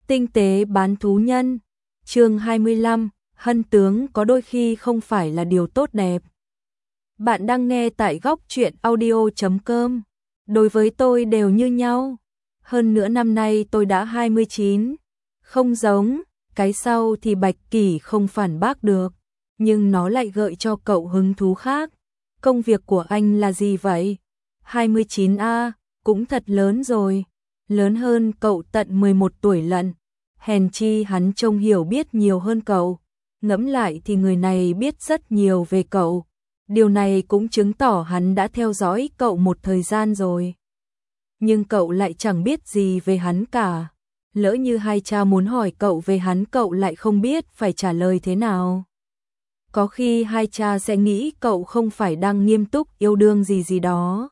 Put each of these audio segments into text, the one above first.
Tinh tế bán thú nhân. Chương 25, hân tướng có đôi khi không phải là điều tốt đẹp. Bạn đang nghe tại góc truyện audio.com. Đối với tôi đều như nhau. Hơn nữa năm nay tôi đã 29. Không giống, cái sau thì Bạch Kỳ không phản bác được. Nhưng nó lại gợi cho cậu hứng thú khác. Công việc của anh là gì vậy? 29A, cũng thật lớn rồi. Lớn hơn cậu tận 11 tuổi lận. Hèn chi hắn trông hiểu biết nhiều hơn cậu. Ngẫm lại thì người này biết rất nhiều về cậu. Điều này cũng chứng tỏ hắn đã theo dõi cậu một thời gian rồi. Nhưng cậu lại chẳng biết gì về hắn cả. Lỡ như hai cha muốn hỏi cậu về hắn cậu lại không biết phải trả lời thế nào. Có khi hai cha sẽ nghĩ cậu không phải đang nghiêm túc yêu đương gì đó.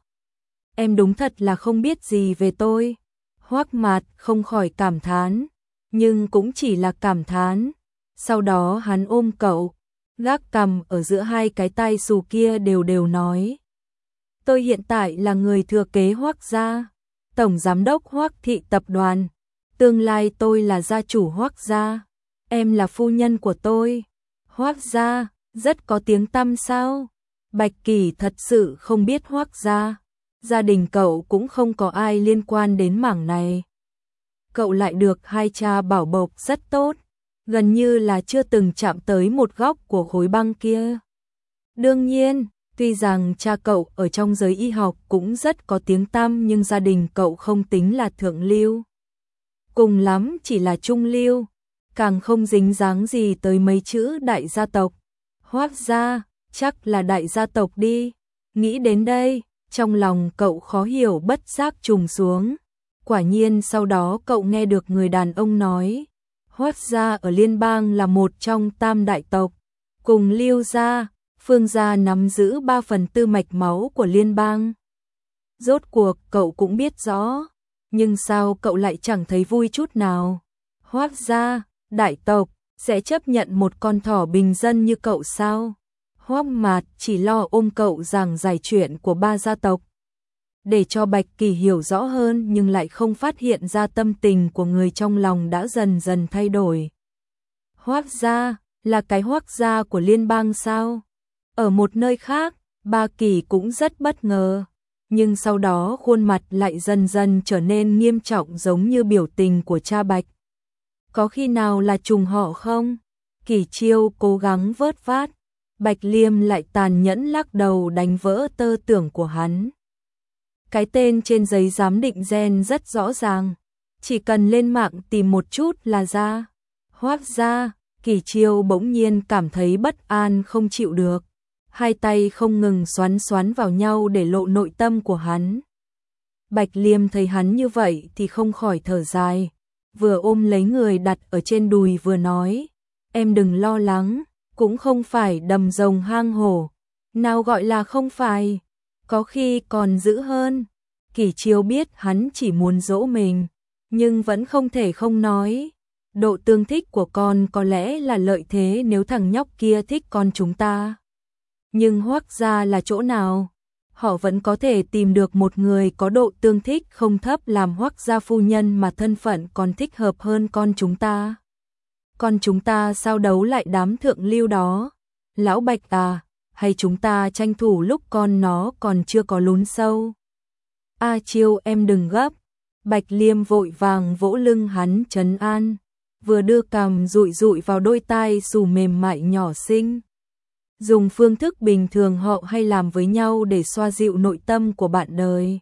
Em đúng thật là không biết gì về tôi. Hoắc Mạt không khỏi cảm thán, nhưng cũng chỉ là cảm thán. Sau đó hắn ôm cậu, gác cằm ở giữa hai cái tai xù kia đều nói. Tôi hiện tại là người thừa kế Hoắc gia, tổng giám đốc Hoắc thị tập đoàn. Tương lai tôi là gia chủ Hoắc gia, em là phu nhân của tôi. Hoắc gia, rất có tiếng tăm sao? Bạch Kỳ thật sự không biết Hoắc gia. Gia đình cậu cũng không có ai liên quan đến mảng này. Cậu lại được hai cha bảo bọc rất tốt, gần như là chưa từng chạm tới một góc của khối băng kia. Đương nhiên, tuy rằng cha cậu ở trong giới y học cũng rất có tiếng tăm nhưng gia đình cậu không tính là thượng lưu. Cùng lắm chỉ là trung lưu, càng không dính dáng gì tới mấy chữ đại gia tộc. Hoắc gia, chắc là đại gia tộc đi. Nghĩ đến đây, trong lòng cậu khó hiểu bất giác trùng xuống. Quả nhiên sau đó cậu nghe được người đàn ông nói, Hoắc gia ở liên bang là một trong tam đại tộc, cùng Lưu gia, Phương gia nắm giữ 3/4 mạch máu của liên bang. Rốt cuộc cậu cũng biết rõ, nhưng sao cậu lại chẳng thấy vui chút nào? Hoắc gia, đại tộc, sẽ chấp nhận một con thỏ bình dân như cậu sao? Hoắc Mạt chỉ lo ôm cậu giảng giải chuyện của ba gia tộc, để cho Bạch Kỳ hiểu rõ hơn nhưng lại không phát hiện ra tâm tình của người trong lòng đã dần dần thay đổi. Hoắc gia, là cái Hoắc gia của liên bang sao? Ở một nơi khác, Ba Kỳ cũng rất bất ngờ, nhưng sau đó khuôn mặt lại dần dần trở nên nghiêm trọng giống như biểu tình của cha Bạch. Có khi nào là trùng họ không? Kỳ Chiêu cố gắng vớt vát, Bạch Liêm lại tàn nhẫn lắc đầu đánh vỡ tơ tưởng của hắn. Cái tên trên giấy giám định gen rất rõ ràng, chỉ cần lên mạng tìm một chút là ra. Hoắc gia, Kỳ Chiêu bỗng nhiên cảm thấy bất an không chịu được, hai tay không ngừng xoắn xoắn vào nhau để lộ nội tâm của hắn. Bạch Liêm thấy hắn như vậy thì không khỏi thở dài, vừa ôm lấy người đặt ở trên đùi vừa nói, em đừng lo lắng, cũng không phải đầm rồng hang hổ. Nào gọi là không phải, có khi còn dữ hơn. Kỳ Chiêu biết hắn chỉ muốn dỗ mình, nhưng vẫn không thể không nói. Độ tương thích của con có lẽ là lợi thế nếu thằng nhóc kia thích con chúng ta. Nhưng Hoắc gia là chỗ nào? Họ vẫn có thể tìm được một người có độ tương thích không thấp làm Hoắc gia phu nhân mà thân phận còn thích hợp hơn con chúng ta. Con chúng ta sao đấu lại đám thượng lưu đó? Lão Bạch à, hay chúng ta tranh thủ lúc con nó còn chưa có lún sâu? A Chiêu em đừng gấp. Bạch Liêm vội vàng vỗ lưng hắn trấn an, vừa đưa cằm dụi dụi vào đôi tai xù mềm mại nhỏ xinh. Dùng phương thức bình thường họ hay làm với nhau để xoa dịu nội tâm của bạn đời.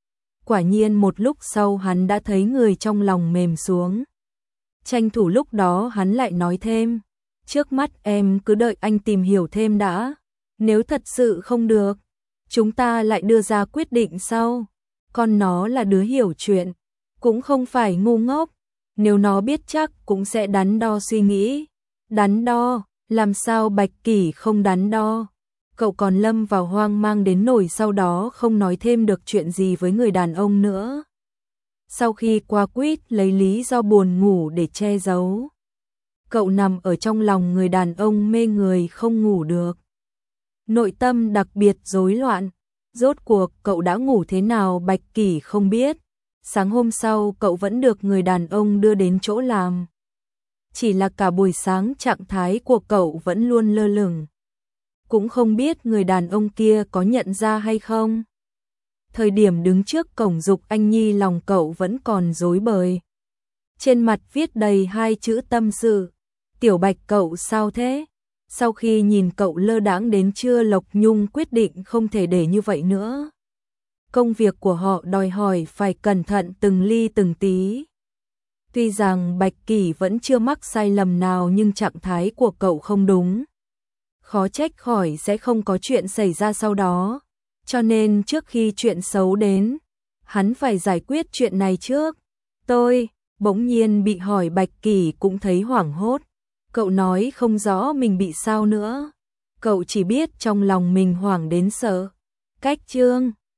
Quả nhiên một lúc sau hắn đã thấy người trong lòng mềm xuống. Tranh thủ lúc đó hắn lại nói thêm, trước mắt em cứ đợi anh tìm hiểu thêm đã. Nếu thật sự không được, chúng ta lại đưa ra quyết định sau. Con nó là đứa hiểu chuyện, cũng không phải ngu ngốc. Nếu nó biết chắc cũng sẽ đắn đo suy nghĩ. Đắn đo, làm sao Bạch Kỳ không đắn đo? Cậu còn lâm vào hoang mang đến nỗi sau đó không nói thêm được chuyện gì với người đàn ông nữa. Sau khi qua quýt lấy lý do buồn ngủ để che giấu, cậu nằm ở trong lòng người đàn ông mê người không ngủ được. Nội tâm đặc biệt rối loạn. Rốt cuộc cậu đã ngủ thế nào Bạch Kỳ không biết, Sáng hôm sau cậu vẫn được người đàn ông đưa đến chỗ làm. Chỉ là cả buổi sáng trạng thái của cậu vẫn luôn lơ lửng. Cũng không biết người đàn ông kia có nhận ra hay không. Thời điểm đứng trước cổng Dục Anh Nhi lòng cậu vẫn còn rối bời. Trên mặt viết đầy hai chữ tâm sự. Tiểu Bạch cậu sao thế? Sau khi nhìn cậu lơ đãng đến trưa, Lộc Nhung quyết định không thể để như vậy nữa. Công việc của họ đòi hỏi phải cẩn thận từng ly từng tí. Tuy rằng Bạch Kỷ vẫn chưa mắc sai lầm nào nhưng trạng thái của cậu không đúng. Khó trách khỏi sẽ không có chuyện xảy ra sau đó. Cho nên trước khi chuyện xấu đến, hắn phải giải quyết chuyện này trước. Bỗng nhiên bị hỏi, Bạch Kỷ cũng thấy hoảng hốt. Cậu nói không rõ mình bị sao nữa. Cậu chỉ biết trong lòng mình hoảng đến sợ. Cách chương